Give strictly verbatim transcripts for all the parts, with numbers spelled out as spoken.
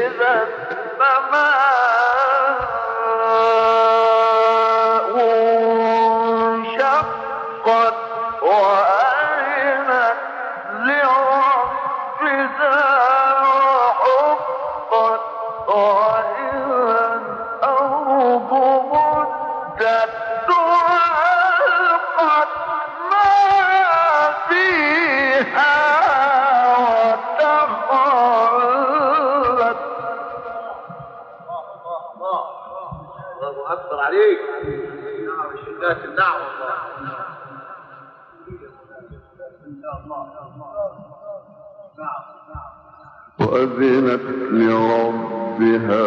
وأذنت لربها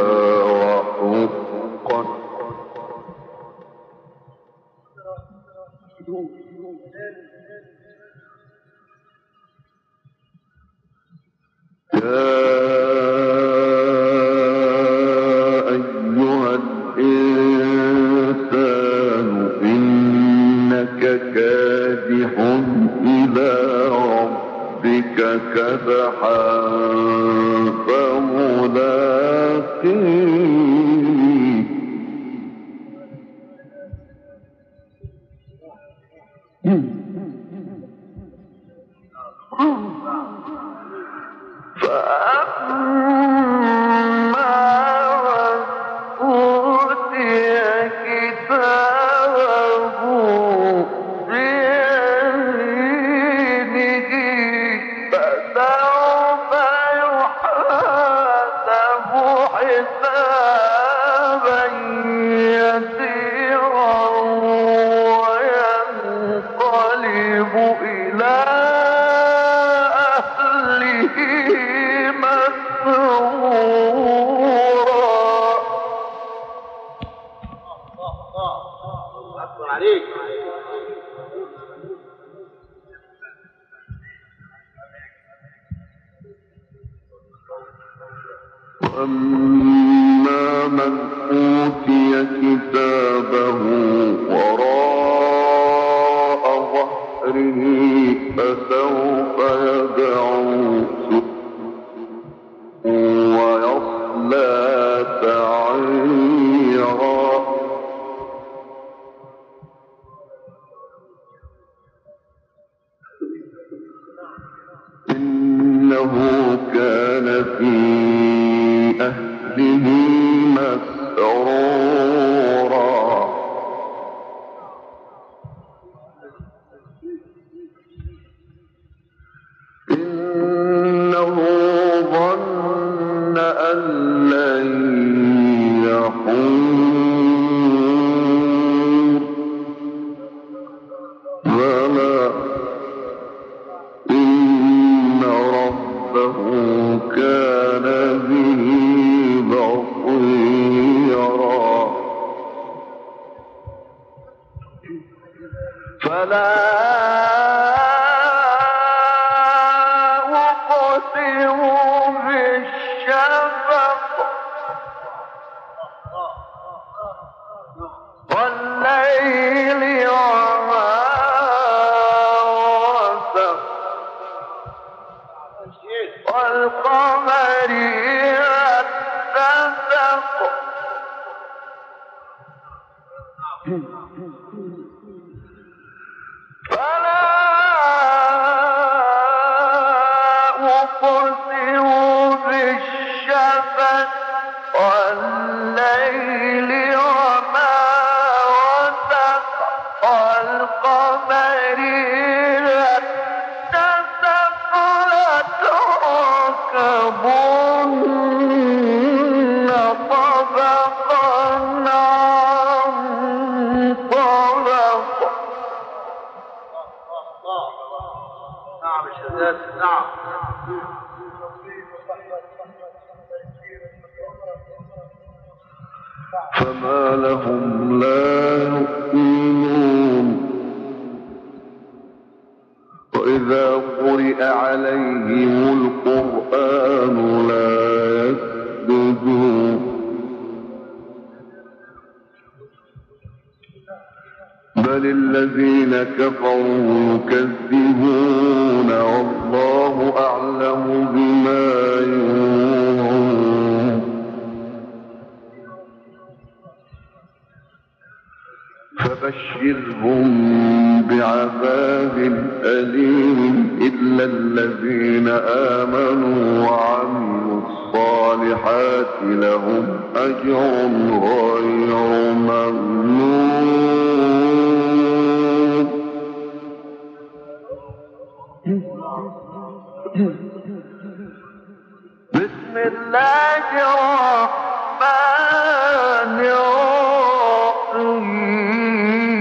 وحقت يا أيها الإنسان إنك كادح إلى ربك كدحا فملاقيه فأما من أوتي كتابه بيمينه فسوف يحاسب حسابا يسيرا وينقلب إلى أهله مسرورا. أكبر عليك. وأما من أوتي كتابه وراء ظهره فسوف يدعو ويصلى سعيرا. إنه كان في أهله مسرورا. إنه ظن أن لن يحور بلى إن ربه كان به بصيرا. فلا أقسم بالشفق والليل وما وسق والقمر إذا اتسق فلا أقسم بالشفق والليل وما وسق والقمر إذا اتسق لتركبن طبقا عن طبق. نعم الشهادات. نعم. فما لهم لا يؤمنون وإذا قرئ عليهم القرآن لا يسجدون بل الذين كفروا يكذبون والله أعلم بما يوعون. فبشرهم بعذاب أليم إلا الذين آمنوا وعملوا الصالحات لهم أجر غير ممنون. بسم الله الرحمن الرحيم.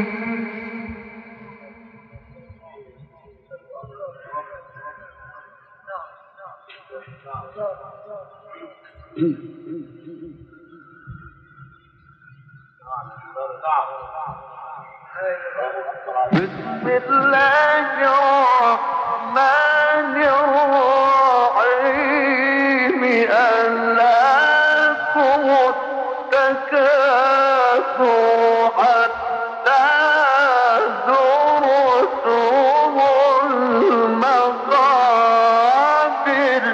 بسم الله الرحمن الرحيم. ألهاكم التكاثر حتى زرتم المقابر.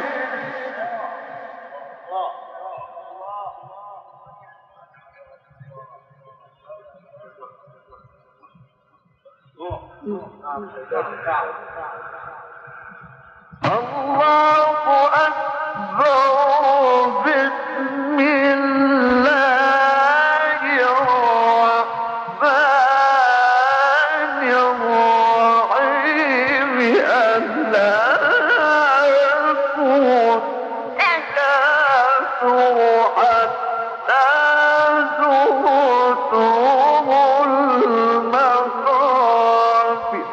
الله أكبر. بسم الله الرحمن الرحيم. ألهاكم التكاثر حتى زرتم المقابر.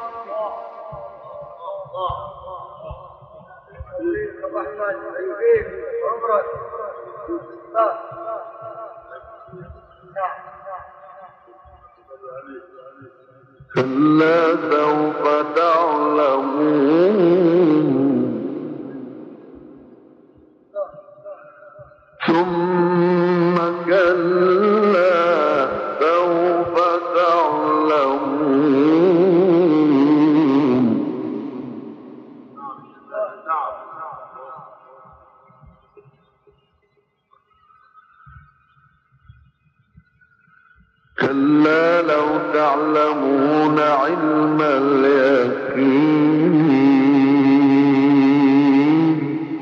كلا سوف تعلمون ثم كلا سوف تعلمون كلا لو تعلمون علم اليقين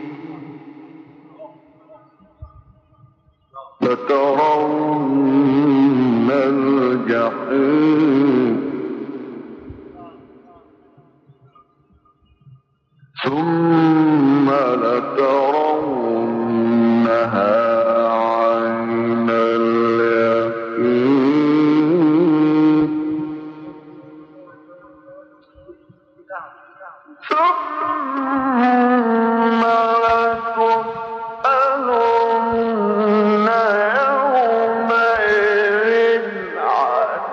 لترون الجحيم ثم لترونها عين اليقين ثم لتسألن يومئذ عن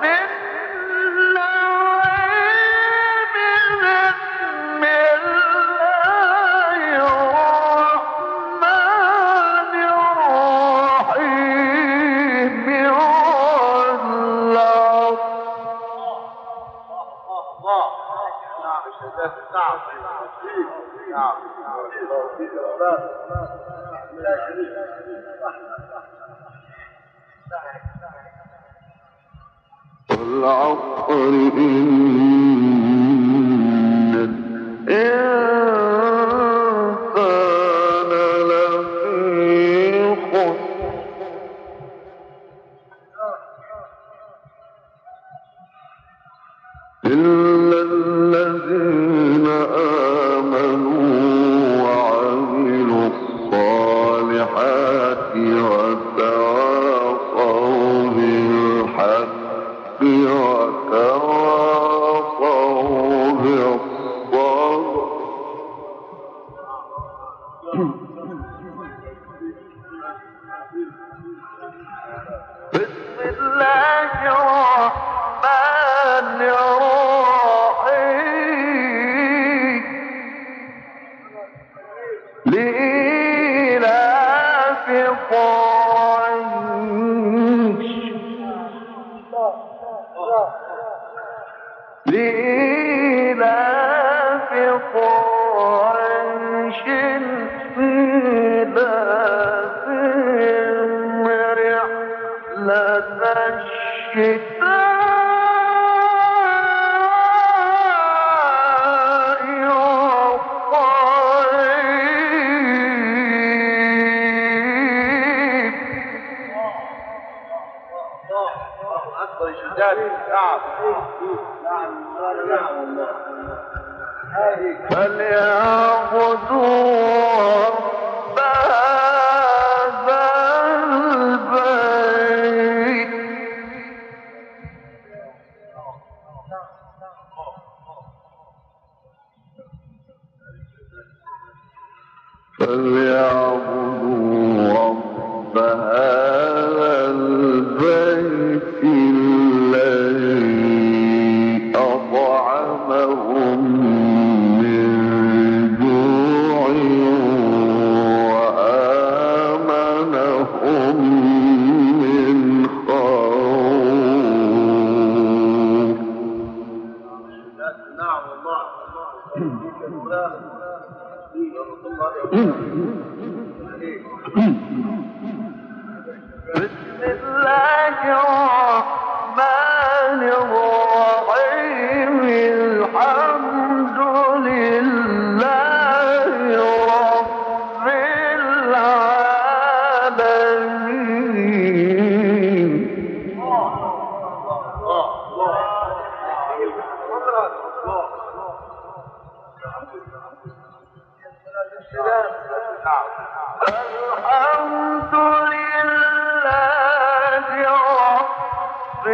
النعيم. بسم الله الرحمن الرحيم. والعصر إن الإنسان لفي خسر إلا الذين آمنوا وعملوا الصالحات وتواصوا بالحق وتواصوا بالصبر. بسم الله الرحمن الرحيم. لإيلاف قريش لإيلاف قريش إيلافهم رحلة الشتاء فليعبدوا رب هذا البيت فليعبدوا رب هذا البيت الذي أطعمهم من جوع وآمنهم من خوف. نعم الله. بسم الله الرحمن الرحيم الحمد لله رب العالمين. الحمد لله رب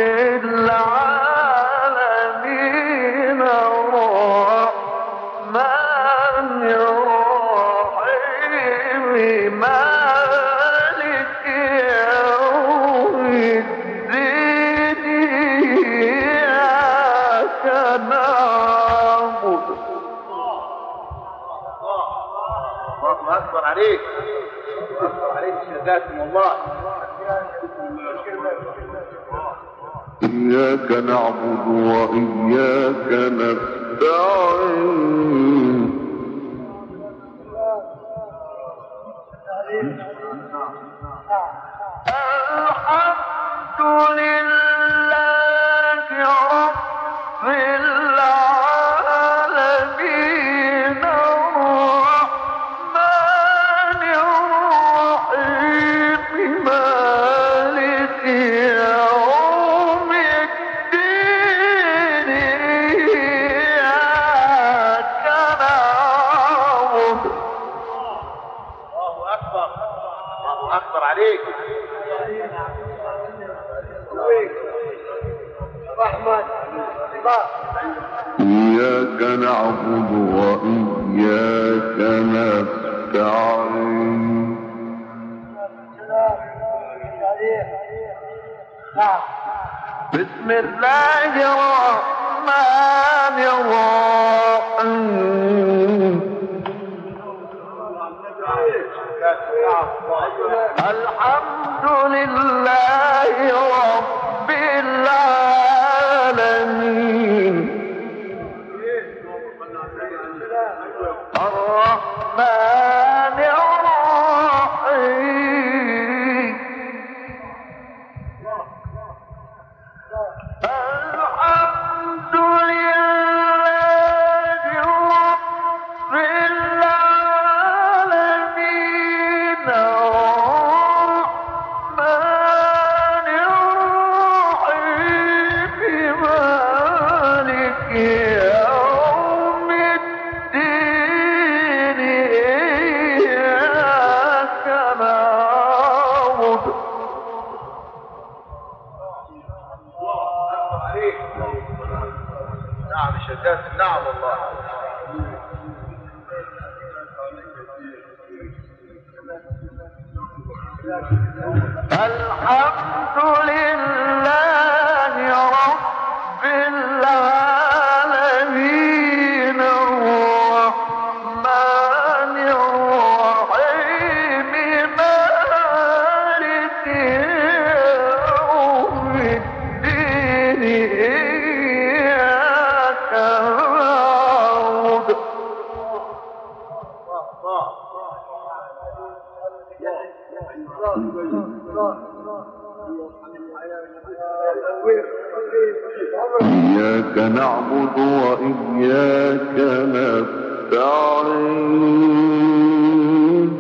العالمين الرحمن الرحيم مالك يوم الدين إياك نعبد. الله أكبر عليك. أكبر عليك جزاكم الله. إياك نعبد وإياك نستعين. الحمد لله رب العالمين الرحمن الرحيم مالك يوم الدين إياك نعبد. الله أكبر. الله أكبر عليك. إياك نعبد وإياك نستعين. بسم الله الرحمن الرحيم الحمد لله رب العالمين الرحمن الرحيم الحمد لله رب العالمين الرحمن الرحيم مالك يوم الدين إياك نعبد. نعم شتات. نعم الله. الحمد لله رب العالمين الرحمن الرحيم مالك يوم الدين إياك نعبد. إياك نعبد وإياك نستعين.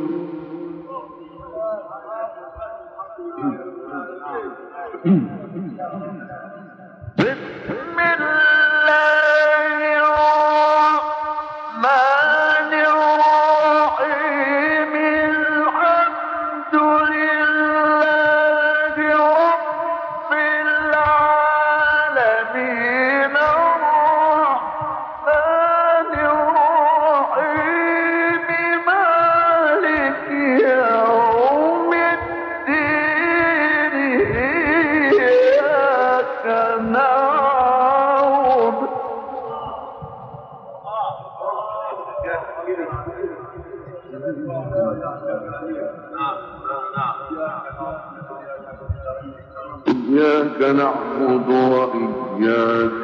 إياك نعبد وإياك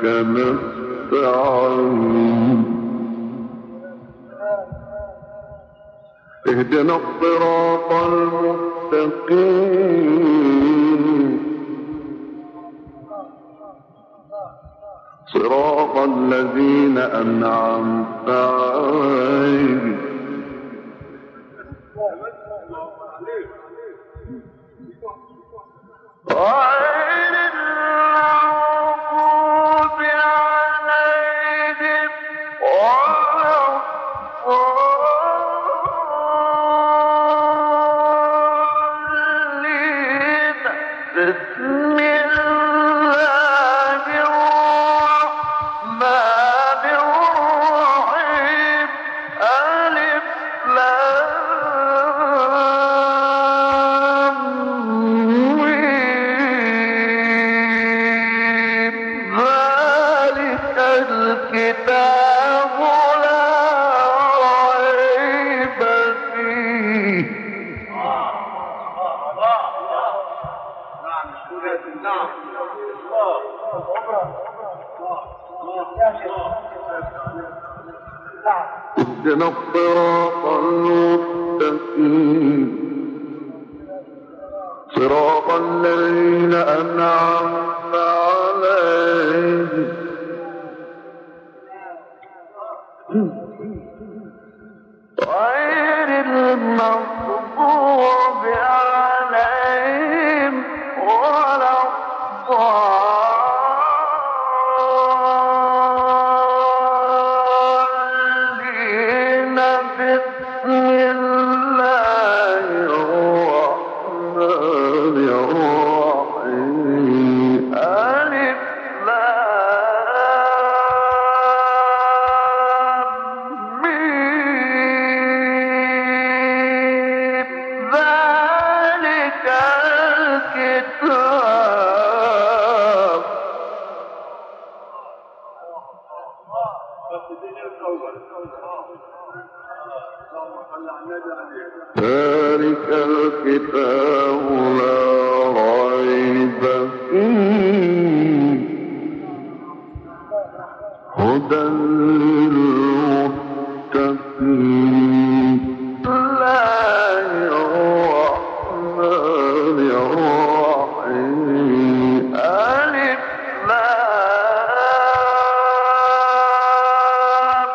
نستعين اهدنا الصراط المستقيم صراط الذين أنعمت عليهم غير المغضوب عليهم ولا الضالين بسم الله الرحمن الرحيم ألف لام ميم ذلك الكتاب لا ريب فيه نعم اهدنا الصراط المستقيم صراط الذين أنعمت عليهم غير المغضوب عليهم ولا الضالين بسم الله الرحمن الرحيم ألف لام ميم ذلك الكتاب ذلك الكتاب لا ريب فيه هدى للمتقين الله الرحمن الرحيم ألف لام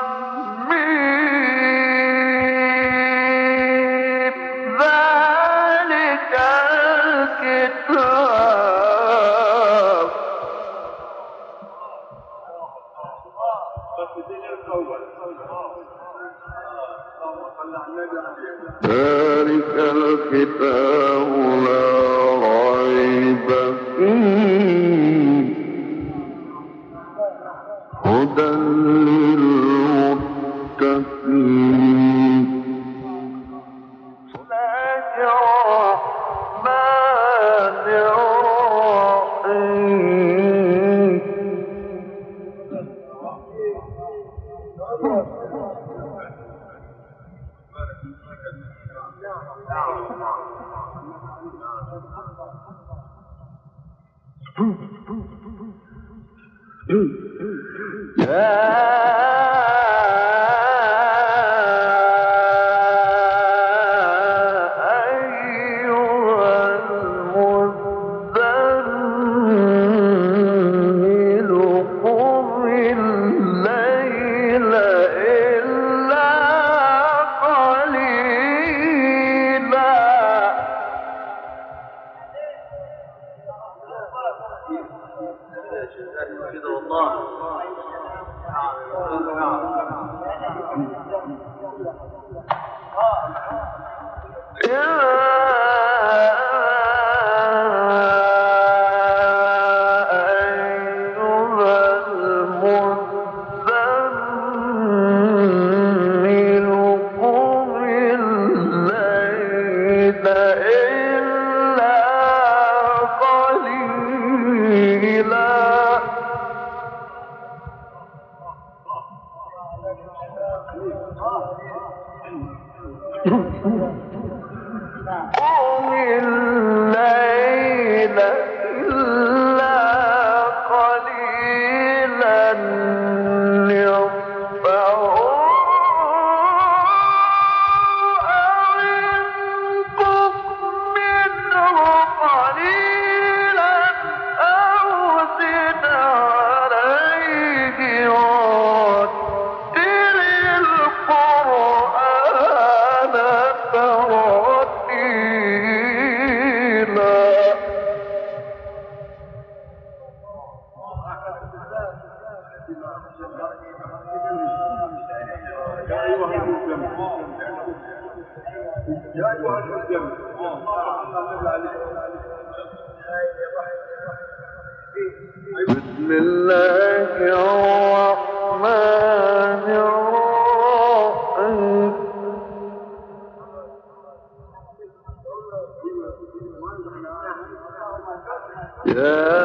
ميم ذلك الكتاب ذلك الكتاب لا ريب فيه هدى للمتقين بسم الله الرحمن الرحيم بسم الله الرحمن الرحيم يا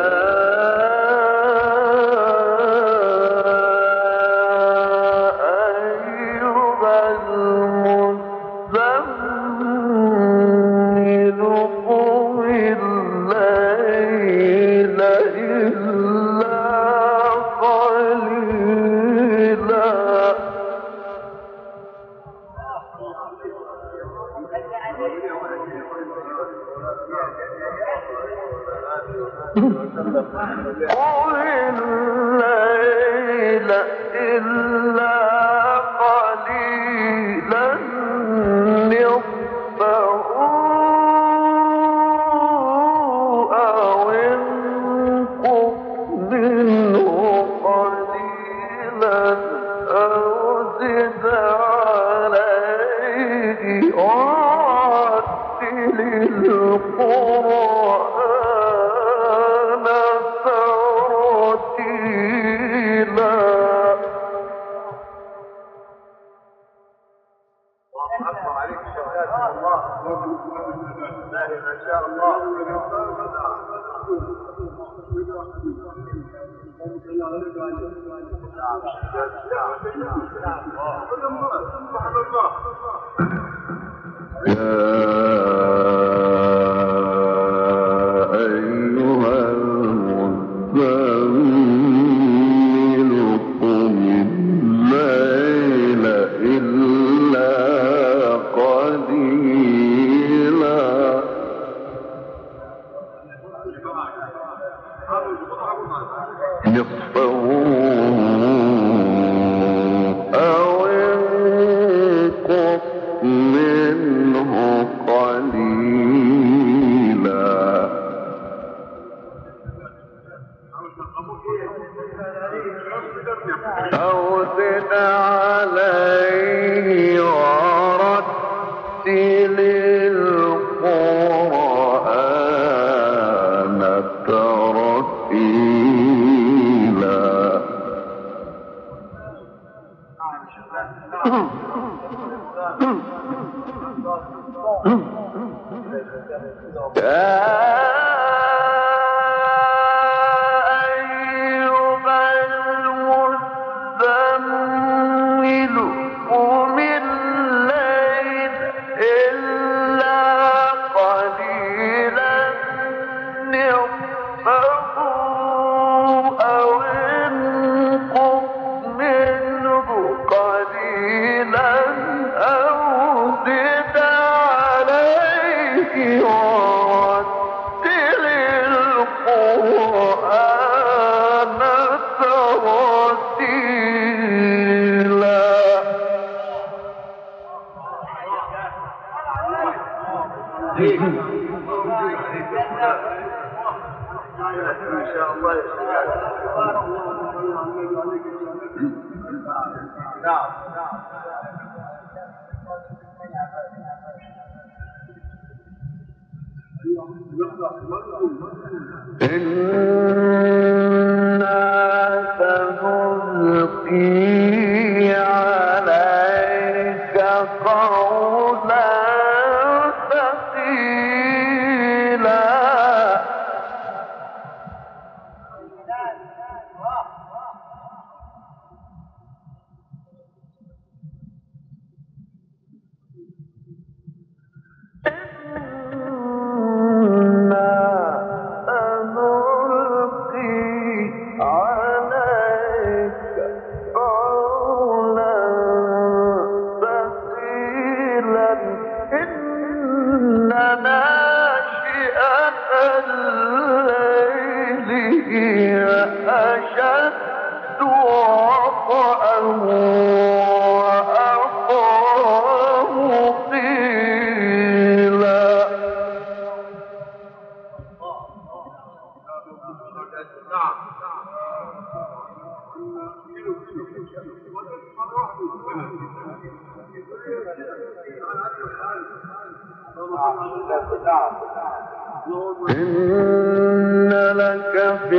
إن لك في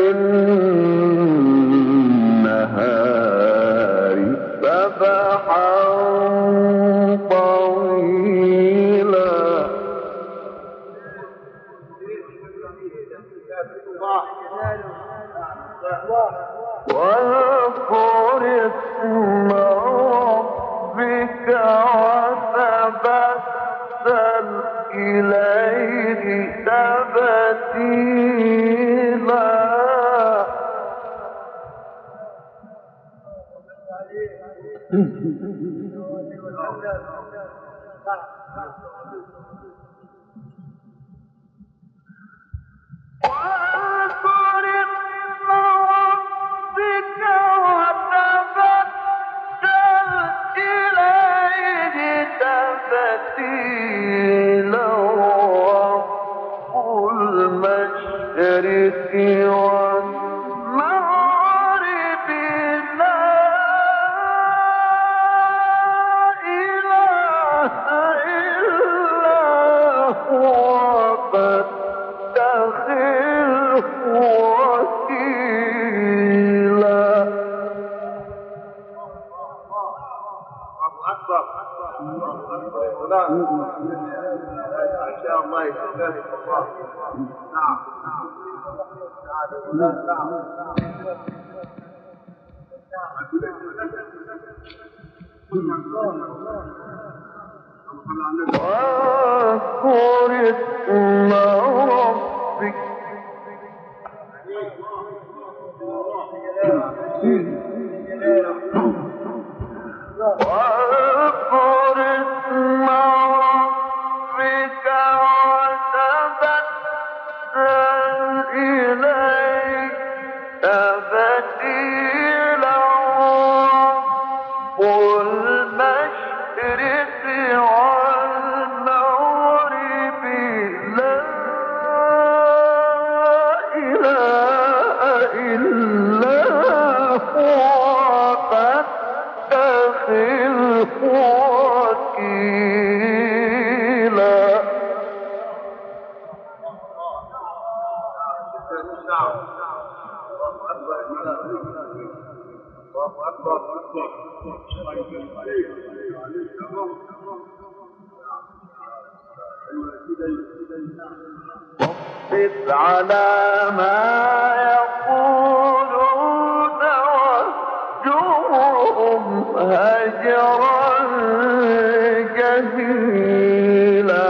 النهار سبحا طويلا واذكر اسم ربك وتبتل إليه تبتيلا واذكر اسم ربك واذكر اسم ربك وتبتل إليه تبتيلا رب المشرق والمغرب لا إله إلا هو فاتخذه وكيلا واصبر على ما يقولون واهجرهم هجرا جميلا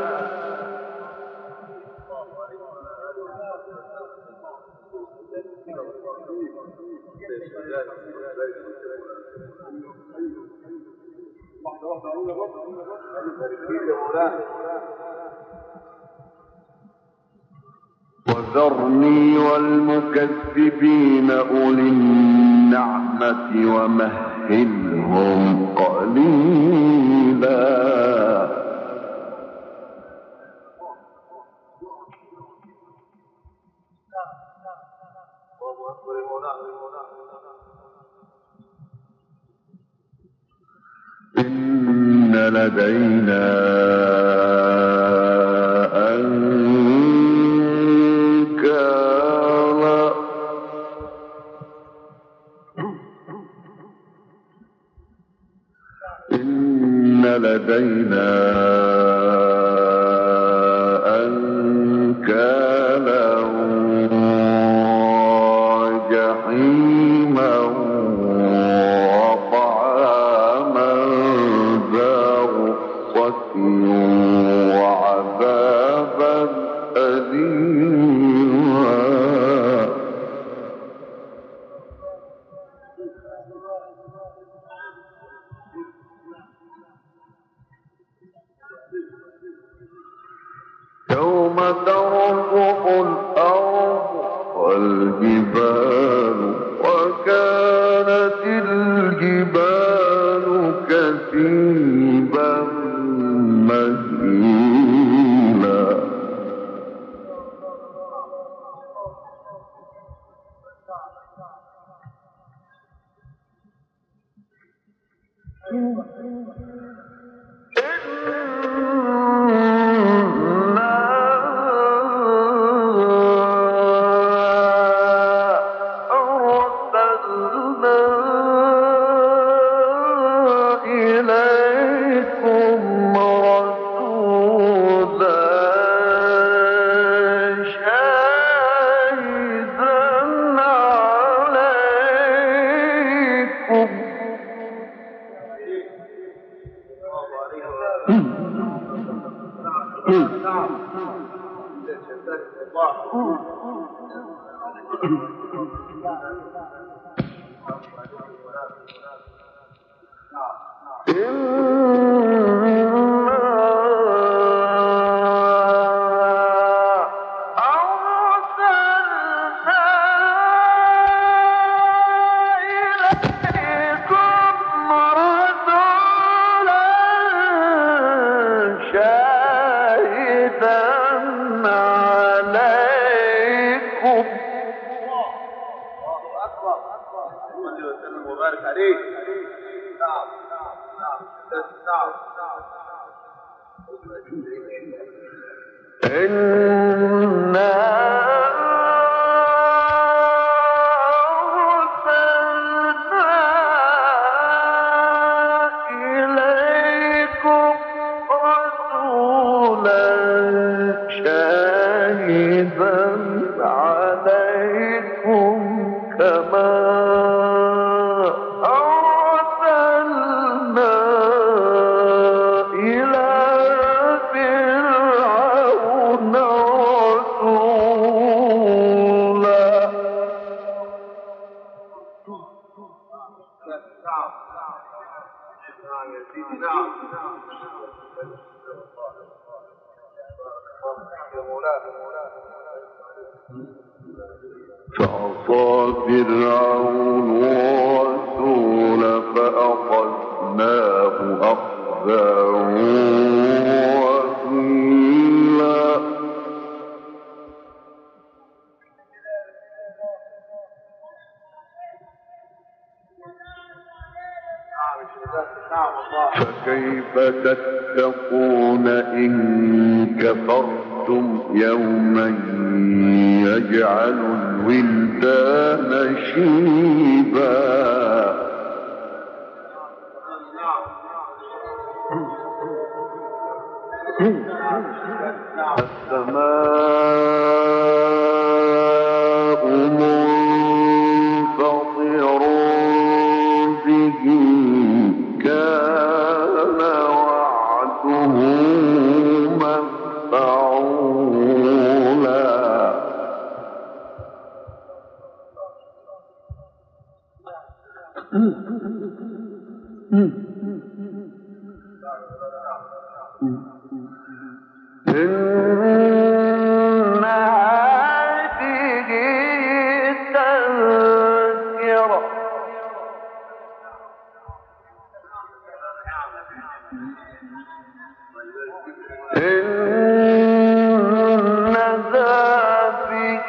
وذرني والمكذبين أولي النعمة ومهلهم قليلا إن لدينا أنكالا إن لدينا أنكالا وجحيما وطعاما ذا غصة وعذابا أليما يوم ترجف الأرض والجبال وكانت الجبال كثيبا مهيلا إن فعصى فرعون الرسول فأخذناه أخذا وبيلا. فكيف تتقون إن كفرتم يوما يجعل الولدان شيبا. السماء منفطر به كان وعده مفعولا. إن هذه تذكرة إن هذه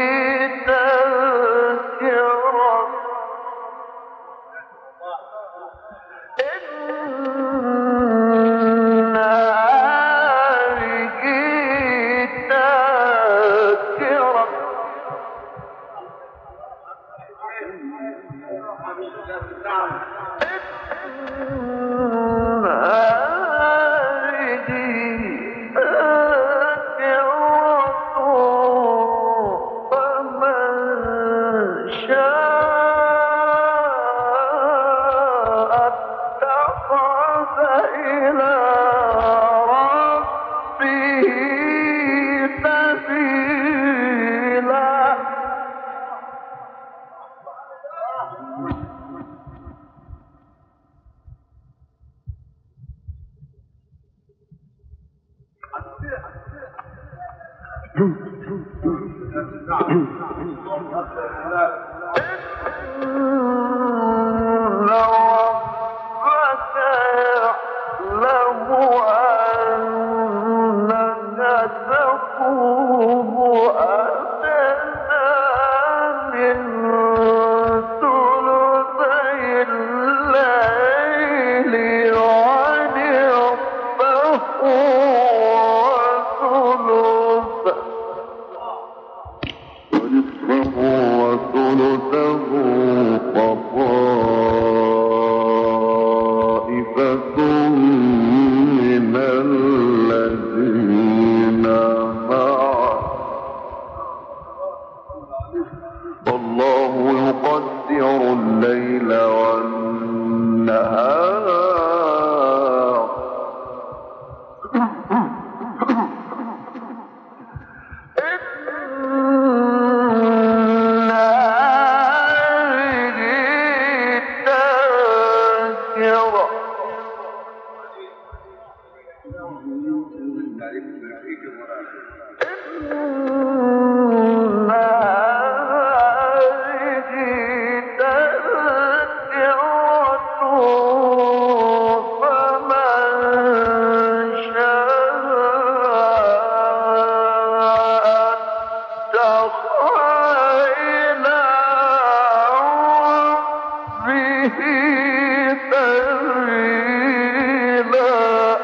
تذكرة إلى ربه سبيلا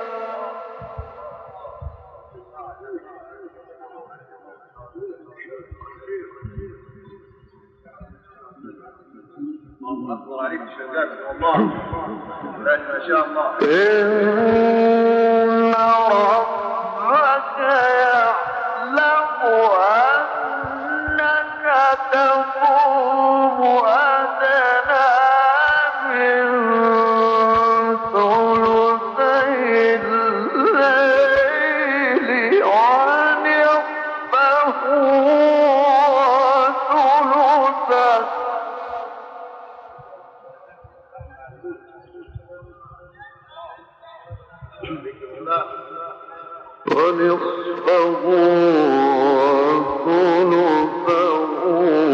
أكبر عليك الشجاعة والله. ما شاء الله. إن ربك يعلم أنك تقوم أدنى من ثلثي الليل ونصفه وثلثه ونصفه وثلثه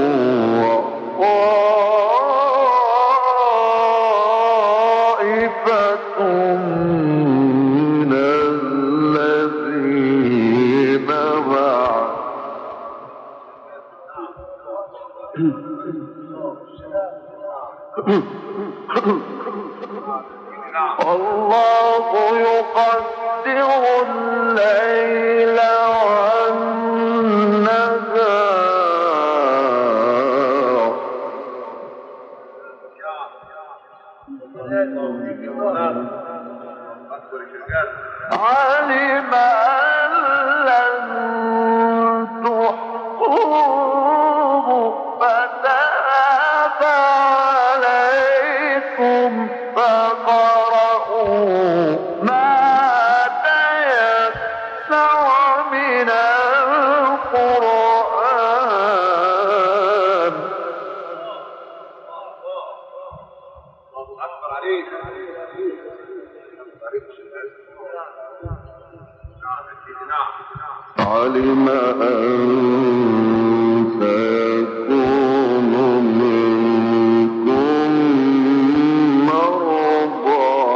وطائفة من الذين معه الله يقدر الليل والنهار علم أن لن تحصوه فتاب عليكم فقرؤوا ما تيسر من القرآن أكبر عليك. علم أن سيكون منكم مرضى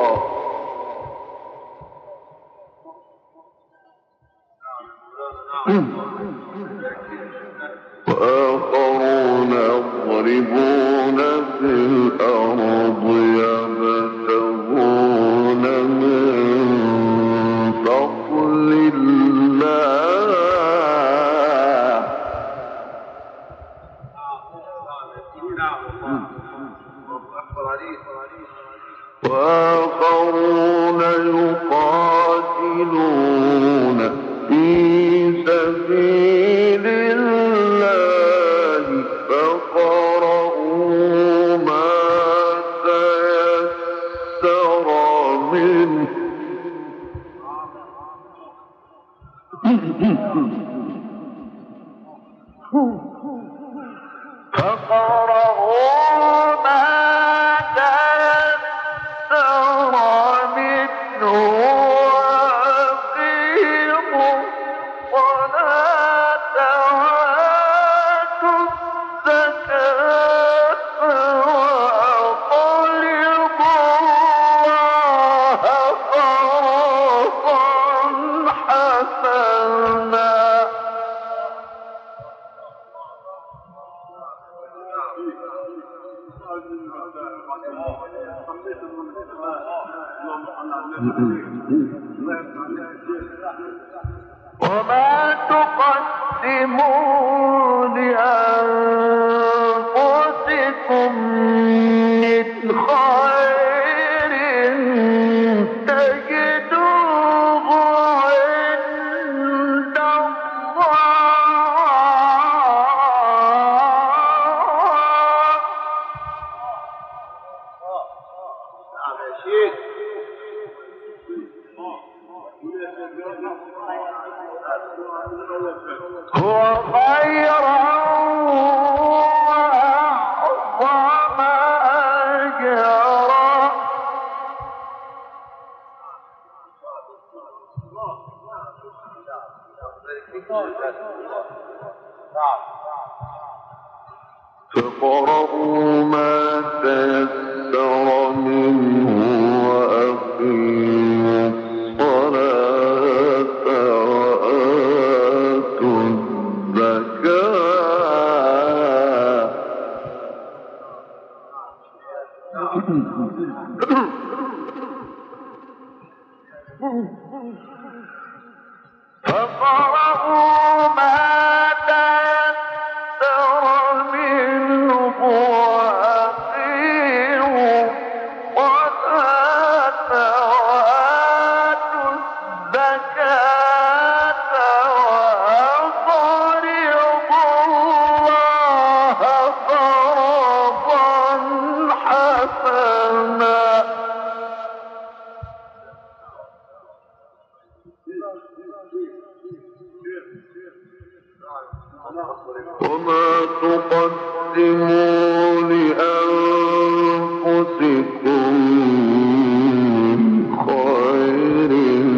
وآخرون يضربون في الأرض يبتغون من فضل الله وآخرون يقاتلون في سبيل الله فقرؤوا ما تيسر منه فقرؤوا ما تيسر منه وأقيموا الصلاة وآتوا الزكاة وأقرضوا الله قرضا حسنا وما تقدموا لأنفسكم من خير تجدوه عند هو خيرا وأعظم أجرا فقرؤوا ما تيسر منه وأقيموا الصلاة وآتوا الزكاة فقرأوا ما تيسر منه وأقيموا الصلاة وآتوا الزكاة وأقرضوا الله قرضا حسنا وما تقدموا لأنفسكم من خير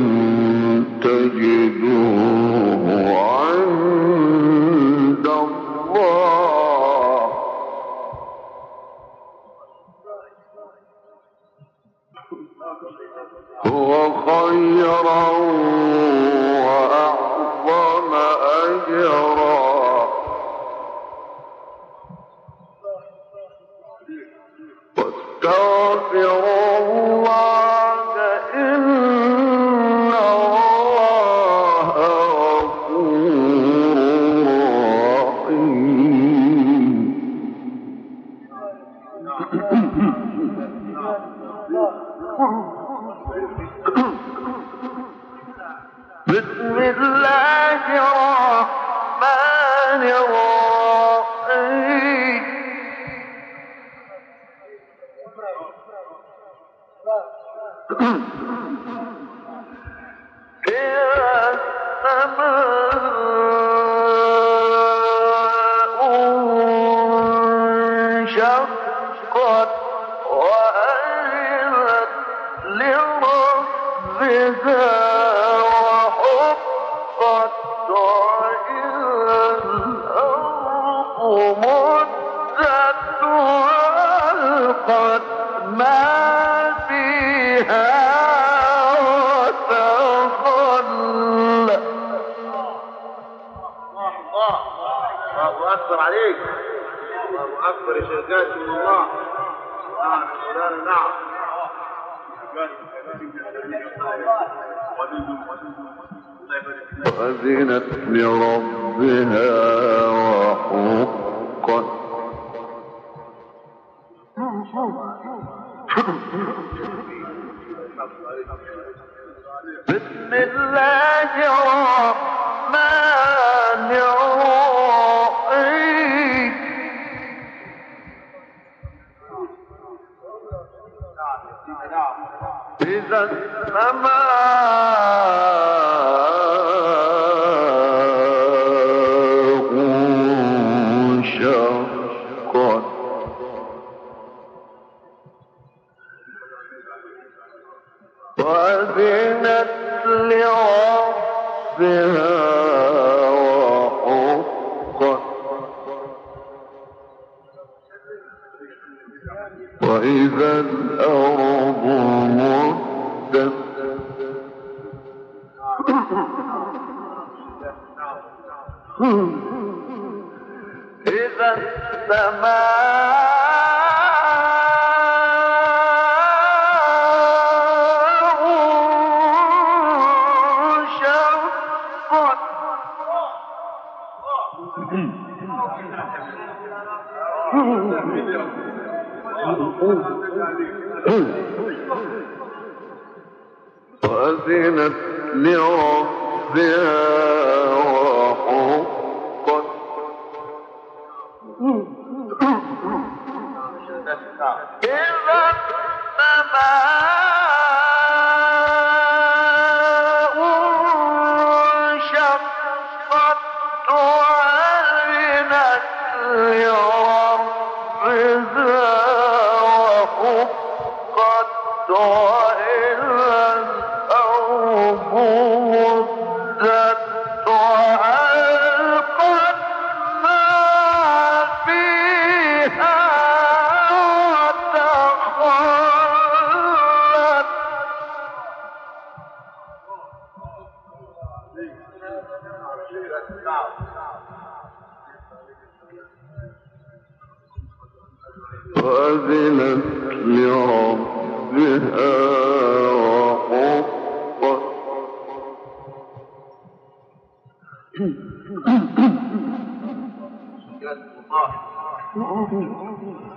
تجدوه عند الله هو خيرا وأعظم أجرا واستغفروا الله إن الله غفور رحيم بسم الله الرحمن الرحيم إذا السماء انشقت وأذنت لربها وحقت وإذا الأرض مدت وألقت ما فيها وتخلت الله أكبر عليك. الله أكبر يا شيخات من الله. نعم مولانا نعم. وأذنت لربها وحقت بسم الله الرحمن الرحيم إذا السماء انشقت وأذنت لربها وحقت وإذا الأرض مدت إذا السماء وأذنت لربها وحقت إذا السماء انشقت وأذنت لربها وحقت وإذا الأرض مدت وألقت ما فيها وتخلت وأذنت لربها وحقت الله